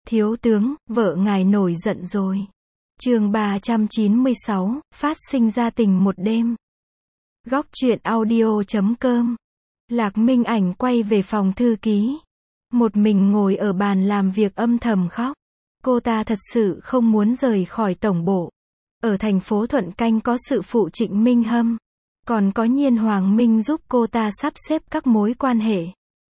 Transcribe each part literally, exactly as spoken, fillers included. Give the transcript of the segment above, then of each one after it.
Thiếu tướng, vợ ngài nổi giận rồi. Chương ba trăm chín mươi sáu, phát sinh ra tình một đêm. Góc truyện audio chấm com. Lạc Minh Ảnh quay về phòng thư ký. Một mình ngồi ở bàn làm việc âm thầm khóc. Cô ta thật sự không muốn rời khỏi tổng bộ. Ở thành phố Thuận Canh có sự phụ Trịnh Minh Hâm. Còn có Nhiên Hoàng Minh giúp cô ta sắp xếp các mối quan hệ.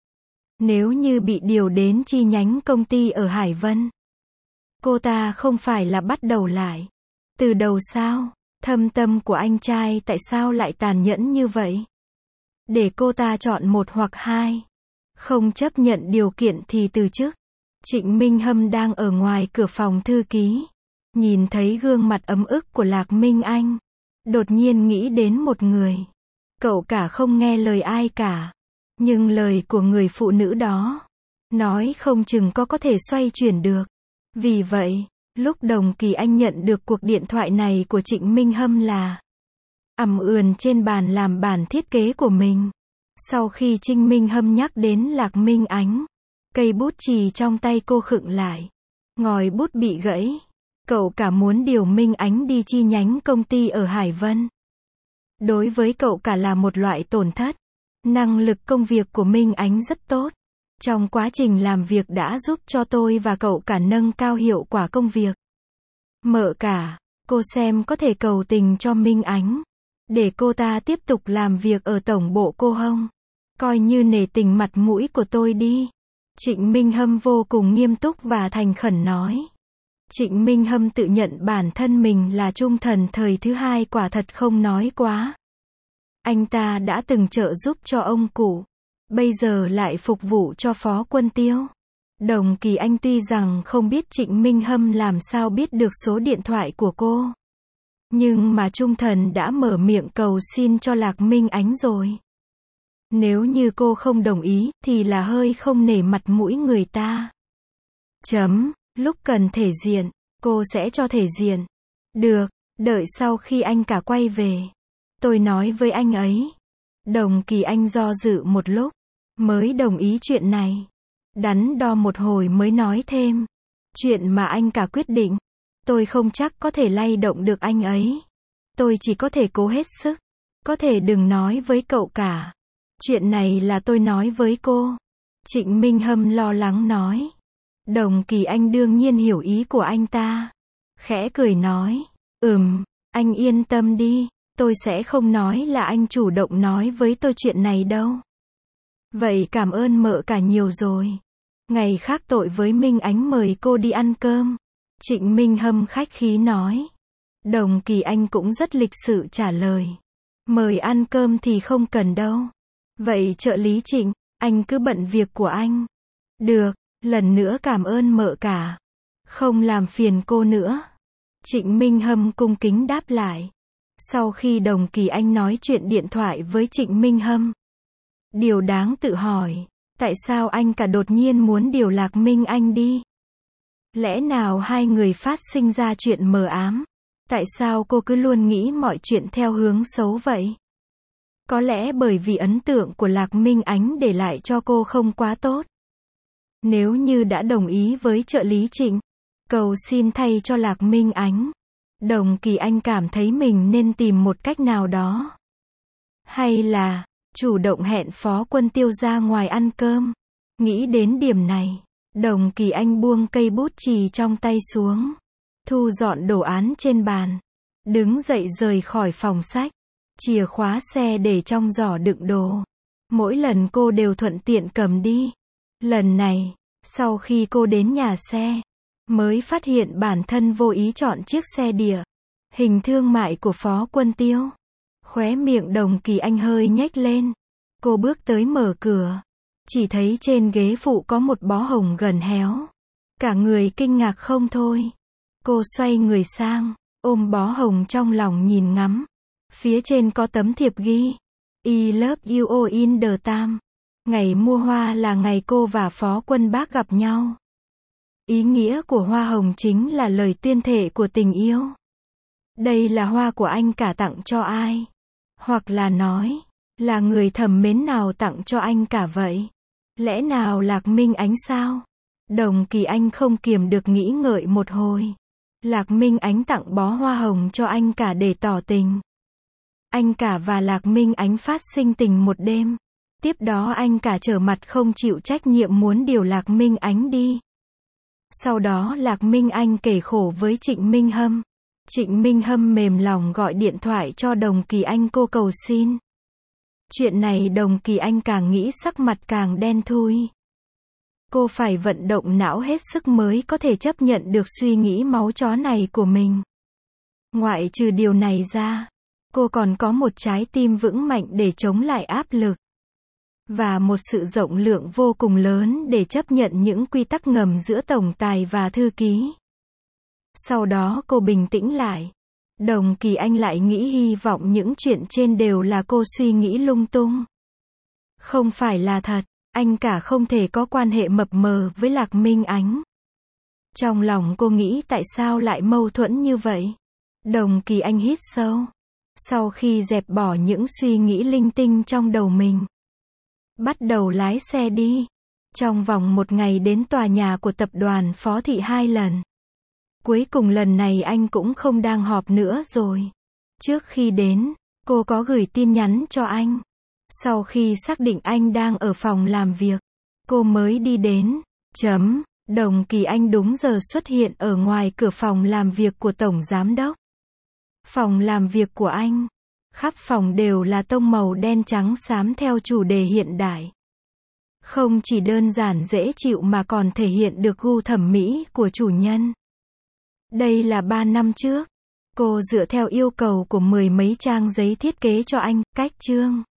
Nếu như bị điều đến chi nhánh công ty ở Hải Vân, cô ta không phải là bắt đầu lại từ đầu sao? Thâm tâm của anh trai tại sao lại tàn nhẫn như vậy? Để cô ta chọn một hoặc hai. Không chấp nhận điều kiện thì từ chức. Trịnh Minh Hâm đang ở ngoài cửa phòng thư ký. Nhìn thấy gương mặt ấm ức của Lạc Minh Anh. Đột nhiên nghĩ đến một người. Cậu cả không nghe lời ai cả. Nhưng lời của người phụ nữ đó, nói không chừng có có thể xoay chuyển được. Vì vậy, lúc Đồng Kỳ Anh nhận được cuộc điện thoại này của Trịnh Minh Hâm là ằm ườn trên bàn làm bản thiết kế của mình. Sau khi Trịnh Minh Hâm nhắc đến Lạc Minh Ánh, cây bút chì trong tay cô khựng lại. Ngòi bút bị gãy. Cậu cả muốn điều Minh Ánh đi chi nhánh công ty ở Hải Vân. Đối với cậu cả là một loại tổn thất. Năng lực công việc của Minh Ánh rất tốt. Trong quá trình làm việc đã giúp cho tôi và cậu cả nâng cao hiệu quả công việc. Mợ cả, cô xem có thể cầu tình cho Minh Ánh. Để cô ta tiếp tục làm việc ở tổng bộ cô không? Coi như nể tình mặt mũi của tôi đi. Trịnh Minh Hâm vô cùng nghiêm túc và thành khẩn nói. Trịnh Minh Hâm tự nhận bản thân mình là trung thần thời thứ hai quả thật không nói quá. Anh ta đã từng trợ giúp cho ông cụ. Bây giờ lại phục vụ cho Phó Quân Tiêu. Đồng Kỳ Anh tuy rằng không biết Trịnh Minh Hâm làm sao biết được số điện thoại của cô. Nhưng mà trung thần đã mở miệng cầu xin cho Lạc Minh Ánh rồi. Nếu như cô không đồng ý, thì là hơi không nể mặt mũi người ta. Chấm, lúc cần thể diện, cô sẽ cho thể diện. Được, đợi sau khi anh cả quay về. Tôi nói với anh ấy. Đồng Kỳ Anh do dự một lúc, mới đồng ý chuyện này. Đắn đo một hồi mới nói thêm. Chuyện mà anh cả quyết định, tôi không chắc có thể lay động được anh ấy. Tôi chỉ có thể cố hết sức. Có thể đừng nói với cậu cả. Chuyện này là tôi nói với cô. Trịnh Minh Hâm lo lắng nói. Đồng Kỳ Anh đương nhiên hiểu ý của anh ta. Khẽ cười nói. Ừm, anh yên tâm đi. Tôi sẽ không nói là anh chủ động nói với tôi chuyện này đâu. Vậy cảm ơn mợ cả nhiều rồi. Ngày khác tội với Minh Ánh mời cô đi ăn cơm. Trịnh Minh Hâm khách khí nói. Đồng Kỳ Anh cũng rất lịch sự trả lời. Mời ăn cơm thì không cần đâu. Vậy trợ lý Trịnh, anh cứ bận việc của anh. Được, lần nữa cảm ơn mợ cả. Không làm phiền cô nữa. Trịnh Minh Hâm cung kính đáp lại. Sau khi Đồng Kỳ Anh nói chuyện điện thoại với Trịnh Minh Hâm. Điều đáng tự hỏi, tại sao anh cả đột nhiên muốn điều Lạc Minh Anh đi? Lẽ nào hai người phát sinh ra chuyện mờ ám? Tại sao cô cứ luôn nghĩ mọi chuyện theo hướng xấu vậy? Có lẽ bởi vì ấn tượng của Lạc Minh Ánh để lại cho cô không quá tốt. Nếu như đã đồng ý với trợ lý Trịnh, cầu xin thay cho Lạc Minh Ánh. Đồng Kỳ Anh cảm thấy mình nên tìm một cách nào đó. Hay là, chủ động hẹn Phó Quân Tiêu ra ngoài ăn cơm. Nghĩ đến điểm này, Đồng Kỳ Anh buông cây bút chì trong tay xuống. Thu dọn đồ án trên bàn. Đứng dậy rời khỏi phòng sách. Chìa khóa xe để trong giỏ đựng đồ. Mỗi lần cô đều thuận tiện cầm đi. Lần này, sau khi cô đến nhà xe, mới phát hiện bản thân vô ý chọn chiếc xe đĩa hình thương mại của Phó Quân Tiêu. Khóe miệng Đồng Kỳ Anh hơi nhếch lên. Cô bước tới mở cửa. Chỉ thấy trên ghế phụ có một bó hồng gần héo. Cả người kinh ngạc không thôi. Cô xoay người sang, ôm bó hồng trong lòng nhìn ngắm. Phía trên có tấm thiệp ghi. I love you all in the time. Ngày mua hoa là ngày cô và Phó Quân Bác gặp nhau. Ý nghĩa của hoa hồng chính là lời tuyên thệ của tình yêu. Đây là hoa của anh cả tặng cho ai? Hoặc là nói, là người thầm mến nào tặng cho anh cả vậy? Lẽ nào Lạc Minh Ánh sao? Đồng Kỳ Anh không kiềm được nghĩ ngợi một hồi. Lạc Minh Ánh tặng bó hoa hồng cho anh cả để tỏ tình. Anh cả và Lạc Minh Ánh phát sinh tình một đêm. Tiếp đó anh cả trở mặt không chịu trách nhiệm muốn điều Lạc Minh Ánh đi. Sau đó Lạc Minh Anh kể khổ với Trịnh Minh Hâm. Trịnh Minh Hâm mềm lòng gọi điện thoại cho Đồng Kỳ Anh cô cầu xin. Chuyện này Đồng Kỳ Anh càng nghĩ sắc mặt càng đen thui. Cô phải vận động não hết sức mới có thể chấp nhận được suy nghĩ máu chó này của mình. Ngoại trừ điều này ra, cô còn có một trái tim vững mạnh để chống lại áp lực. Và một sự rộng lượng vô cùng lớn để chấp nhận những quy tắc ngầm giữa tổng tài và thư ký. Sau đó cô bình tĩnh lại. Đồng Kỳ Anh lại nghĩ hy vọng những chuyện trên đều là cô suy nghĩ lung tung. Không phải là thật, anh cả không thể có quan hệ mập mờ với Lạc Minh Ánh. Trong lòng cô nghĩ tại sao lại mâu thuẫn như vậy. Đồng Kỳ Anh hít sâu. Sau khi dẹp bỏ những suy nghĩ linh tinh trong đầu mình, bắt đầu lái xe đi. Trong vòng một ngày đến tòa nhà của tập đoàn Phó Thị hai lần. Cuối cùng lần này anh cũng không đang họp nữa rồi. Trước khi đến, cô có gửi tin nhắn cho anh. Sau khi xác định anh đang ở phòng làm việc, cô mới đi đến. Chấm. Đồng Kỳ Anh đúng giờ xuất hiện ở ngoài cửa phòng làm việc của Tổng Giám Đốc. Phòng làm việc của anh. Khắp phòng đều là tông màu đen trắng xám theo chủ đề hiện đại. Không chỉ đơn giản dễ chịu mà còn thể hiện được gu thẩm mỹ của chủ nhân. Đây là ba năm trước. Cô dựa theo yêu cầu của mười mấy trang giấy thiết kế cho anh, cách chương.